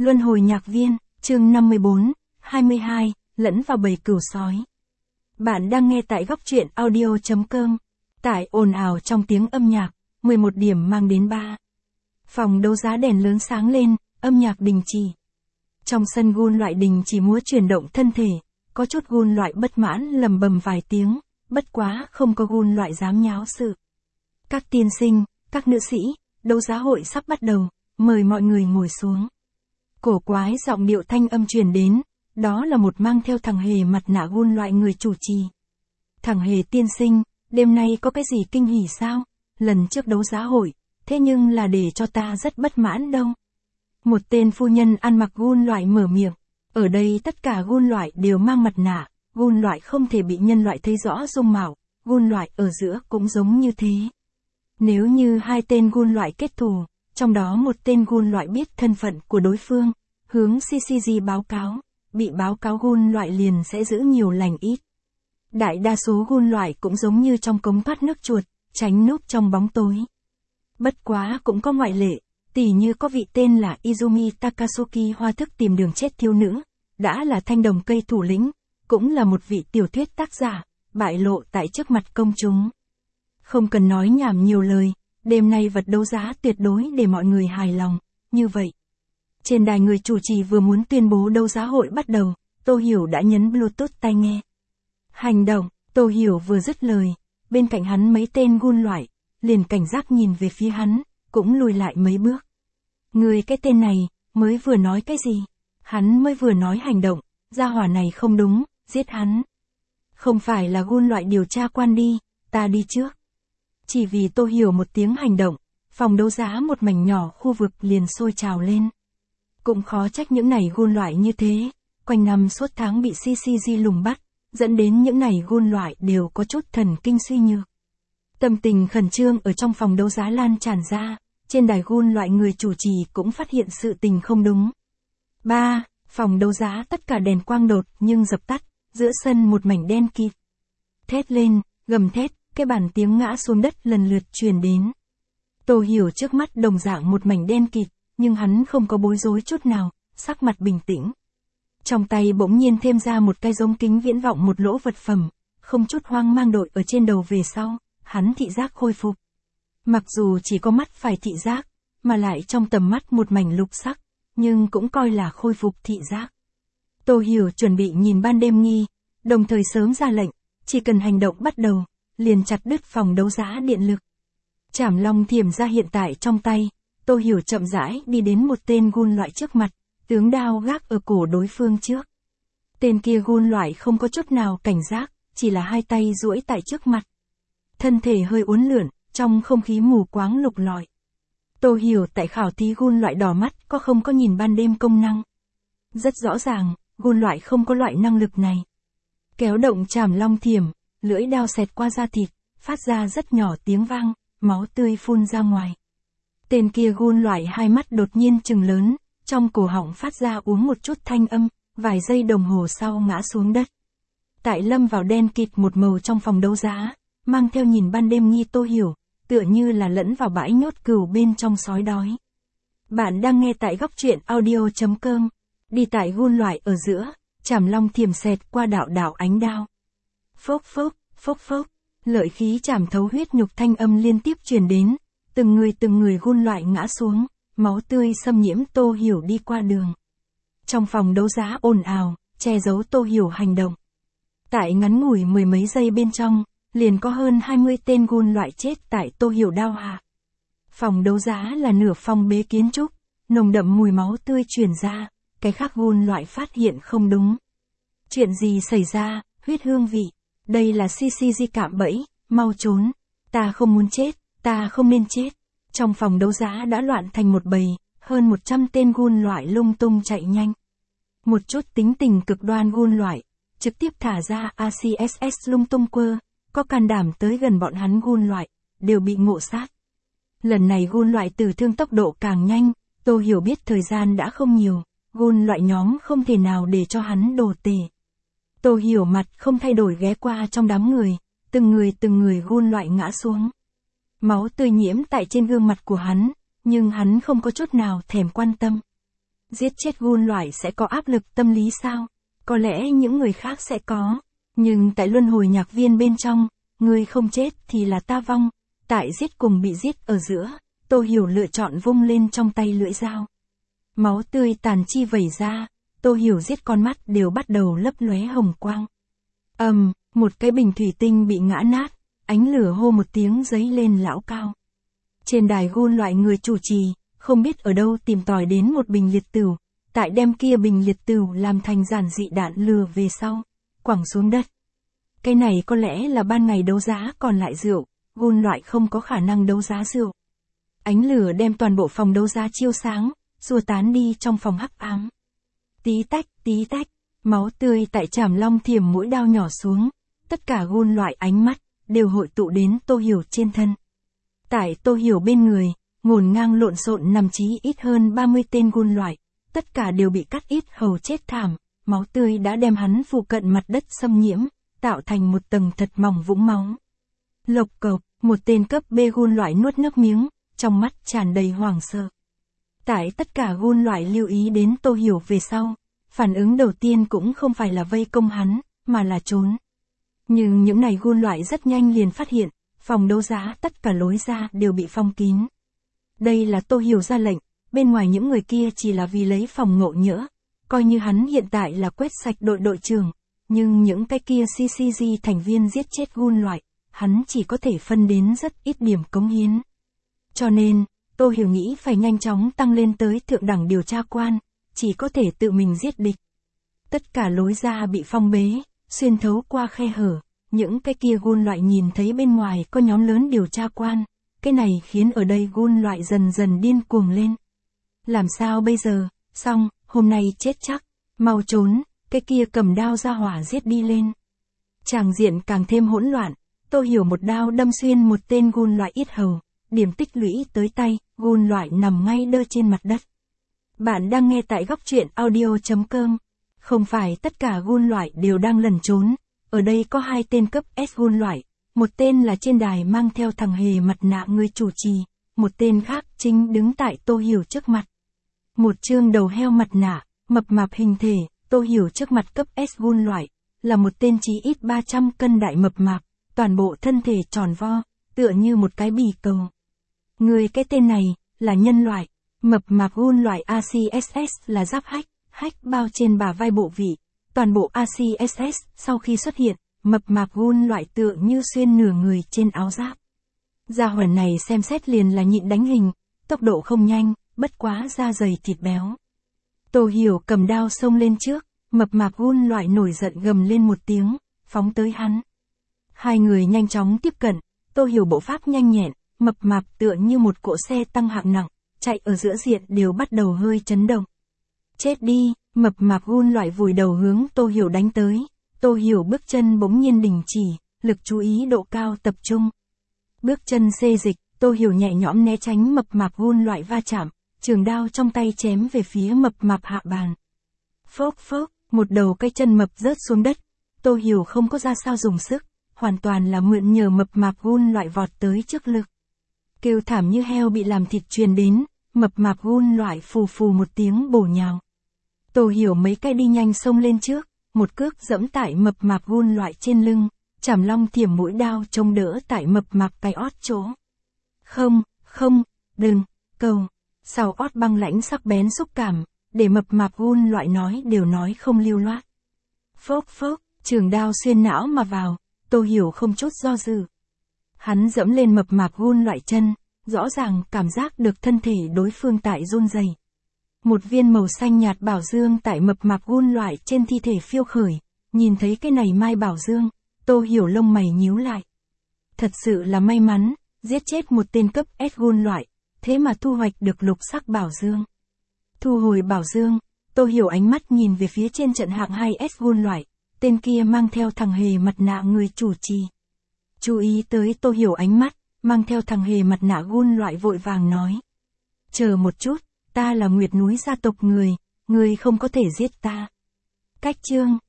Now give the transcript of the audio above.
Luân hồi nhạc viên, chương 54, 22, lẫn vào bầy cừu sói. Bạn đang nghe tại góc truyện audio.com. Tải ồn ào trong tiếng âm nhạc, 11 điểm mang đến 3. Phòng đấu giá đèn lớn sáng lên, âm nhạc đình chỉ. Trong sân gun loại đình chỉ múa chuyển động thân thể, có chút gun loại bất mãn lầm bầm vài tiếng, bất quá không có gun loại dám nháo sự. Các tiên sinh, các nữ sĩ, đấu giá hội sắp bắt đầu, mời mọi người ngồi xuống. Cổ quái giọng điệu thanh âm truyền đến, đó là một mang theo thằng hề mặt nạ gun loại người chủ trì. Thằng hề tiên sinh, đêm nay có cái gì kinh hỉ sao? Lần trước đấu giá hội, thế nhưng là để cho ta rất bất mãn đâu. Một tên phu nhân ăn mặc gun loại mở miệng, ở đây tất cả gun loại đều mang mặt nạ, gun loại không thể bị nhân loại thấy rõ dung mạo, gun loại ở giữa cũng giống như thế. Nếu như hai tên gun loại kết thù, trong đó một tên gun loại biết thân phận của đối phương, hướng CCG báo cáo, bị báo cáo gun loại liền sẽ giữ nhiều lành ít. Đại đa số gun loại cũng giống như trong cống thoát nước chuột, tránh núp trong bóng tối. Bất quá cũng có ngoại lệ, tỉ như có vị tên là Izumi Takasuki hoa thức tìm đường chết thiếu nữ, đã là thanh đồng cây thủ lĩnh, cũng là một vị tiểu thuyết tác giả, bại lộ tại trước mặt công chúng. Không cần nói nhảm nhiều lời, đêm nay vật đấu giá tuyệt đối để mọi người hài lòng, như vậy. Trên đài người chủ trì vừa muốn tuyên bố đấu giá hội bắt đầu, Tô Hiểu đã nhấn Bluetooth tai nghe. Hành động, Tô Hiểu vừa dứt lời, bên cạnh hắn mấy tên gun loại, liền cảnh giác nhìn về phía hắn, cũng lùi lại mấy bước. Người cái tên này, mới vừa nói cái gì? Hắn mới vừa nói hành động, gia hỏa này không đúng, giết hắn. Không phải là gun loại điều tra quan đi, ta đi trước. Chỉ vì Tô Hiểu một tiếng hành động, phòng đấu giá một mảnh nhỏ khu vực liền sôi trào lên. Cũng khó trách những này gun loại như thế, quanh năm suốt tháng bị CCG lùng bắt, dẫn đến những này gun loại đều có chút thần kinh suy nhược. Tâm tình khẩn trương ở trong phòng đấu giá lan tràn ra, trên đài gun loại người chủ trì cũng phát hiện sự tình không đúng. 3. Phòng đấu giá tất cả đèn quang đột nhưng dập tắt, giữa sân một mảnh đen kịt. Thét lên, gầm thét, cái bản tiếng ngã xuống đất lần lượt truyền đến. Tô Hiểu trước mắt đồng dạng một mảnh đen kịt, nhưng hắn không có bối rối chút nào, sắc mặt bình tĩnh. Trong tay bỗng nhiên thêm ra một cái giống kính viễn vọng một lỗ vật phẩm, không chút hoang mang đội ở trên đầu về sau, hắn thị giác khôi phục. Mặc dù chỉ có mắt phải thị giác, mà lại trong tầm mắt một mảnh lục sắc, nhưng cũng coi là khôi phục thị giác. Tô Hiểu chuẩn bị nhìn ban đêm nghi, đồng thời sớm ra lệnh, chỉ cần hành động bắt đầu, liền chặt đứt phòng đấu giá điện lực. Trảm long thiểm ra hiện tại trong tay, Tô Hiểu chậm rãi đi đến một tên gun loại trước mặt, tướng đao gác ở cổ đối phương trước. Tên kia gun loại không có chút nào cảnh giác, chỉ là hai tay duỗi tại trước mặt. Thân thể hơi uốn lượn, trong không khí mù quáng lục lọi. Tô Hiểu tại khảo thí gun loại đỏ mắt có không có nhìn ban đêm công năng. Rất rõ ràng, gun loại không có loại năng lực này. Kéo động trảm long thiểm, lưỡi đao xẹt qua da thịt, phát ra rất nhỏ tiếng vang, máu tươi phun ra ngoài. Tên kia gun loại hai mắt đột nhiên trừng lớn, trong cổ họng phát ra uống một chút thanh âm, vài giây đồng hồ sau ngã xuống đất. Tại lâm vào đen kịt một màu trong phòng đấu giá, mang theo nhìn ban đêm nghi Tô Hiểu, tựa như là lẫn vào bãi nhốt cừu bên trong sói đói. Bạn đang nghe tại góc truyện audio.com, đi tại gun loại ở giữa, trảm long thiểm xẹt qua đạo đạo ánh đao. Phốc phốc, phốc phốc, lợi khí chảm thấu huyết nhục thanh âm liên tiếp truyền đến, từng người gun loại ngã xuống, máu tươi xâm nhiễm Tô Hiểu đi qua đường. Trong phòng đấu giá ồn ào, che giấu Tô Hiểu hành động. Tại ngắn ngủi mười mấy giây bên trong, liền có hơn 20 tên gun loại chết tại Tô Hiểu đao hạ. Phòng đấu giá là nửa phong bế kiến trúc, nồng đậm mùi máu tươi truyền ra, cái khác gun loại phát hiện không đúng. Chuyện gì xảy ra, huyết hương vị, đây là CCG cạm bẫy, mau trốn, ta không muốn chết, ta không nên chết. Trong phòng đấu giá đã loạn thành một bầy, hơn 100 tên gun loại lung tung chạy nhanh. Một chút tính tình cực đoan gun loại, trực tiếp thả ra ACSS lung tung quơ, có can đảm tới gần bọn hắn gun loại, đều bị ngộ sát. Lần này gun loại tử thương tốc độ càng nhanh, Tô Hiểu biết thời gian đã không nhiều, gun loại nhóm không thể nào để cho hắn đổ tể. Tô Hiểu mặt không thay đổi ghé qua trong đám người, từng người gun loại ngã xuống. Máu tươi nhiễm tại trên gương mặt của hắn, nhưng hắn không có chút nào thèm quan tâm. Giết chết gun loại sẽ có áp lực tâm lý sao? Có lẽ những người khác sẽ có. Nhưng tại luân hồi nhạc viên bên trong, người không chết thì là ta vong. Tại giết cùng bị giết ở giữa, Tô Hiểu lựa chọn vung lên trong tay lưỡi dao. Máu tươi tàn chi vẩy ra, Tô Hiểu giết con mắt đều bắt đầu lấp lóe hồng quang. Một cái bình thủy tinh bị ngã nát, ánh lửa hô một tiếng giấy lên lão cao. Trên đài gun loại người chủ trì, không biết ở đâu tìm tòi đến một bình liệt tửu, tại đem kia bình liệt tửu làm thành giản dị đạn lửa về sau, quẳng xuống đất. Cái này có lẽ là ban ngày đấu giá còn lại rượu, gun loại không có khả năng đấu giá rượu. Ánh lửa đem toàn bộ phòng đấu giá chiếu sáng, xua tán đi trong phòng hắc ám. Tí tách, máu tươi tại chảm long thiểm mũi đao nhỏ xuống, tất cả gun loại ánh mắt, đều hội tụ đến Tô Hiểu trên thân. Tại Tô Hiểu bên người, ngổn ngang lộn xộn nằm chí ít hơn 30 tên gun loại, tất cả đều bị cắt ít hầu chết thảm, máu tươi đã đem hắn phụ cận mặt đất xâm nhiễm, tạo thành một tầng thật mỏng vũng máu. Lộc cộc, một tên cấp B gun loại nuốt nước miếng, trong mắt tràn đầy hoảng sợ. Tại tất cả gun loại lưu ý đến Tô Hiểu về sau, phản ứng đầu tiên cũng không phải là vây công hắn, mà là trốn. Nhưng những này gun loại rất nhanh liền phát hiện, phòng đấu giá tất cả lối ra đều bị phong kín. Đây là Tô Hiểu ra lệnh, bên ngoài những người kia chỉ là vì lấy phòng ngộ nhỡ, coi như hắn hiện tại là quét sạch đội trưởng, nhưng những cái kia CCG thành viên giết chết gun loại, hắn chỉ có thể phân đến rất ít điểm cống hiến. Cho nên, Tô Hiểu nghĩ phải nhanh chóng tăng lên tới thượng đẳng điều tra quan, chỉ có thể tự mình giết địch. Tất cả lối ra bị phong bế, xuyên thấu qua khe hở, những cái kia gun loại nhìn thấy bên ngoài có nhóm lớn điều tra quan, cái này khiến ở đây gun loại dần dần điên cuồng lên. Làm sao bây giờ, xong, hôm nay chết chắc, mau trốn, cái kia cầm đao ra hỏa giết đi lên. Tràng diện càng thêm hỗn loạn, Tô Hiểu một đao đâm xuyên một tên gun loại yết hầu, điểm tích lũy tới tay, gun loại nằm ngay đơ trên mặt đất. Bạn đang nghe tại góc truyện audio.com. Không phải tất cả gun loại đều đang lẩn trốn, ở đây có 2 tên cấp S gun loại, một tên là trên đài mang theo thằng hề mặt nạ người chủ trì, một tên khác chính đứng tại Tô Hiểu trước mặt. Một trương đầu heo mặt nạ, mập mạp hình thể, Tô Hiểu trước mặt cấp S gun loại, là một tên chí ít 300 cân đại mập mạp, toàn bộ thân thể tròn vo, tựa như một cái bì cầu. Người cái tên này, là nhân loại, mập mạp gun loại ACSS là giáp hách bao trên bả vai bộ vị, toàn bộ ACSS sau khi xuất hiện, mập mạp gun loại tựa như xuyên nửa người trên áo giáp. Gia hỏa này xem xét liền là nhịn đánh hình, tốc độ không nhanh, bất quá da dày thịt béo. Tô Hiểu cầm đao xông lên trước, mập mạp gun loại nổi giận gầm lên một tiếng, phóng tới hắn. 2 người nhanh chóng tiếp cận, Tô Hiểu bộ pháp nhanh nhẹn, mập mạp tựa như một cỗ xe tăng hạng nặng, chạy ở giữa diện đều bắt đầu hơi chấn động. Chết đi, mập mạp gun loại vùi đầu hướng Tô Hiểu đánh tới. Tô Hiểu bước chân bỗng nhiên đình chỉ, lực chú ý độ cao tập trung. Bước chân xê dịch, Tô Hiểu nhẹ nhõm né tránh mập mạp gun loại va chạm, trường đao trong tay chém về phía mập mạp hạ bàn. Phốc, một đầu cái chân mập rớt xuống đất. Tô Hiểu không có ra sao dùng sức, hoàn toàn là mượn nhờ mập mạp gun loại vọt tới trước lực. Kêu thảm như heo bị làm thịt truyền đến, mập mạp gun loại phù phù một tiếng bổ nhào. Tô Hiểu mấy cái đi nhanh xông lên trước, một cước dẫm tại mập mạp gun loại trên lưng, chảm long thiểm mũi đao chống đỡ tại mập mạp cái ót chỗ. Không, đừng, cầu. Sau ót băng lãnh sắc bén xúc cảm, để mập mạp gun loại đều nói không lưu loát. Phốc, trường đao xuyên não mà vào, Tô Hiểu không chút do dự. Hắn dẫm lên mập mạp gun loại chân, rõ ràng cảm giác được thân thể đối phương tại run rẩy. Một viên màu xanh nhạt bảo dương tại mập mạp gun loại trên thi thể phiêu khởi, nhìn thấy cái này mai bảo dương, Tô Hiểu lông mày nhíu lại. Thật sự là may mắn, giết chết một tên cấp S gun loại, thế mà thu hoạch được lục sắc bảo dương. Thu hồi bảo dương, Tô Hiểu ánh mắt nhìn về phía trên trận hạng 2S gun loại, tên kia mang theo thằng hề mặt nạ người chủ trì. Chú ý tới Tô Hiểu ánh mắt, mang theo thằng hề mặt nạ gun loại vội vàng nói. Chờ một chút, ta là Nguyệt núi gia tộc người không có thể giết ta. Cách chương